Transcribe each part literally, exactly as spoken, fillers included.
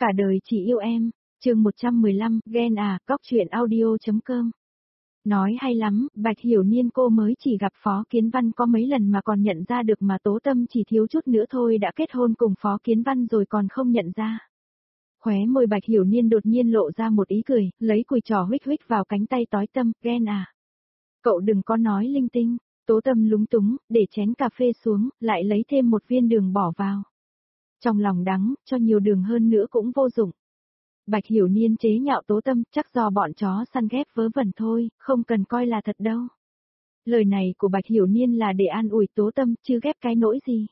Cả đời chỉ yêu em, chương một trăm mười lăm, ghen à, cóc truyện audio.com. Nói hay lắm, Bạch Hiểu Niên cô mới chỉ gặp Phó Kiến Văn có mấy lần mà còn nhận ra được mà Tố Tâm chỉ thiếu chút nữa thôi đã kết hôn cùng Phó Kiến Văn rồi còn không nhận ra. Khóe môi Bạch Hiểu Niên đột nhiên lộ ra một ý cười, lấy cùi trò huých huých vào cánh tay Tối Tâm, ghen à. Cậu đừng có nói linh tinh, Tố Tâm lúng túng, để chén cà phê xuống, lại lấy thêm một viên đường bỏ vào. Trong lòng đắng, cho nhiều đường hơn nữa cũng vô dụng. Bạch Hiểu Niên chế nhạo Tố Tâm, chắc do bọn chó săn ghép vớ vẩn thôi, không cần coi là thật đâu. Lời này của Bạch Hiểu Niên là để an ủi Tố Tâm, chứ ghép cái nỗi gì.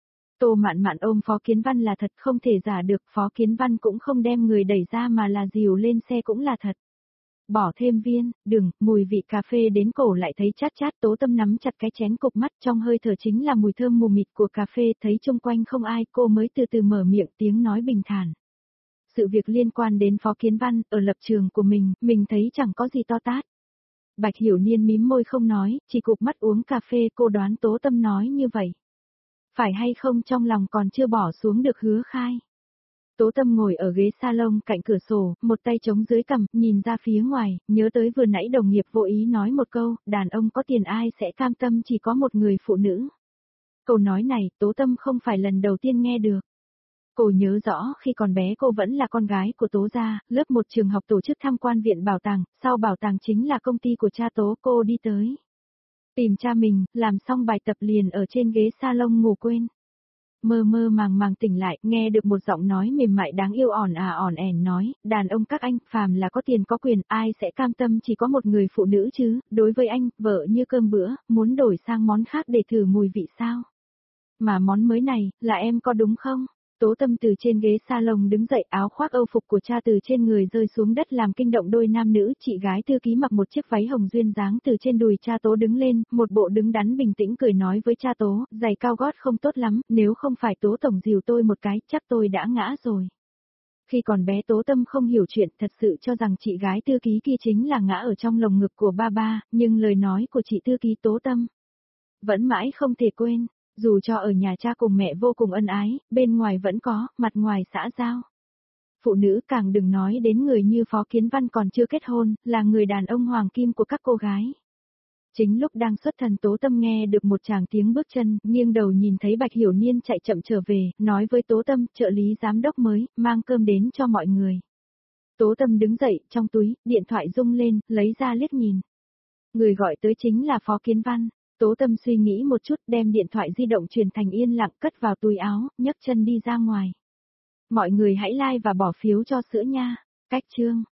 Tô Mạn Mạn ôm Phó Kiến Văn là thật, không thể giả được, Phó Kiến Văn cũng không đem người đẩy ra mà là dìu lên xe cũng là thật. Bỏ thêm viên, đường, mùi vị cà phê đến cổ lại thấy chát chát. Tố Tâm nắm chặt cái chén cục mắt, trong hơi thở chính là mùi thơm mù mịt của cà phê, thấy xung quanh không ai, cô mới từ từ mở miệng, tiếng nói bình thản. Sự việc liên quan đến Phó Kiến Văn, ở lập trường của mình, mình thấy chẳng có gì to tát. Bạch Hiểu Niên mím môi không nói, chỉ cụp mắt uống cà phê. Cô đoán Tố Tâm nói như vậy. Phải hay không trong lòng còn chưa bỏ xuống được hứa khai. Tố Tâm ngồi ở ghế salon cạnh cửa sổ, một tay chống dưới cằm, nhìn ra phía ngoài, nhớ tới vừa nãy đồng nghiệp vô ý nói một câu, đàn ông có tiền ai sẽ cam tâm chỉ có một người phụ nữ. Câu nói này, Tố Tâm không phải lần đầu tiên nghe được. Cô nhớ rõ khi còn bé cô vẫn là con gái của Tố gia, lớp một trường học tổ chức tham quan viện bảo tàng, sau bảo tàng chính là công ty của cha Tố, cô đi tới. Tìm cha mình, làm xong bài tập liền ở trên ghế salon ngủ quên. Mơ mơ màng màng tỉnh lại, nghe được một giọng nói mềm mại đáng yêu ỏn à ỏn ẻn nói, đàn ông các anh, phàm là có tiền có quyền, ai sẽ cam tâm chỉ có một người phụ nữ chứ, đối với anh, vợ như cơm bữa, muốn đổi sang món khác để thử mùi vị sao? Mà món mới này, là em có đúng không? Tố Tâm từ trên ghế salon đứng dậy, áo khoác âu phục của cha từ trên người rơi xuống đất làm kinh động đôi nam nữ. Chị gái thư ký mặc một chiếc váy hồng duyên dáng từ trên đùi cha Tố đứng lên, một bộ đứng đắn bình tĩnh cười nói với cha Tố, giày cao gót không tốt lắm, nếu không phải Tố tổng dìu tôi một cái, chắc tôi đã ngã rồi. Khi còn bé Tố Tâm không hiểu chuyện, thật sự cho rằng chị gái thư ký kia chính là ngã ở trong lồng ngực của ba ba, nhưng lời nói của chị thư ký Tố Tâm vẫn mãi không thể quên. Dù cho ở nhà cha cùng mẹ vô cùng ân ái, bên ngoài vẫn có, mặt ngoài xã giao. Phụ nữ càng đừng nói đến người như Phó Kiến Văn còn chưa kết hôn, là người đàn ông hoàng kim của các cô gái. Chính lúc đang xuất thần Tố Tâm nghe được một tràng tiếng bước chân, nghiêng đầu nhìn thấy Bạch Hiểu Niên chạy chậm trở về, nói với Tố Tâm, trợ lý giám đốc mới, mang cơm đến cho mọi người. Tố Tâm đứng dậy, trong túi, điện thoại rung lên, lấy ra liếc nhìn. Người gọi tới chính là Phó Kiến Văn. Tố Tâm suy nghĩ một chút, đem điện thoại di động truyền thành yên lặng, cất vào túi áo, nhấc chân đi ra ngoài. Mọi người hãy like và bỏ phiếu cho sữa nha. Cách chương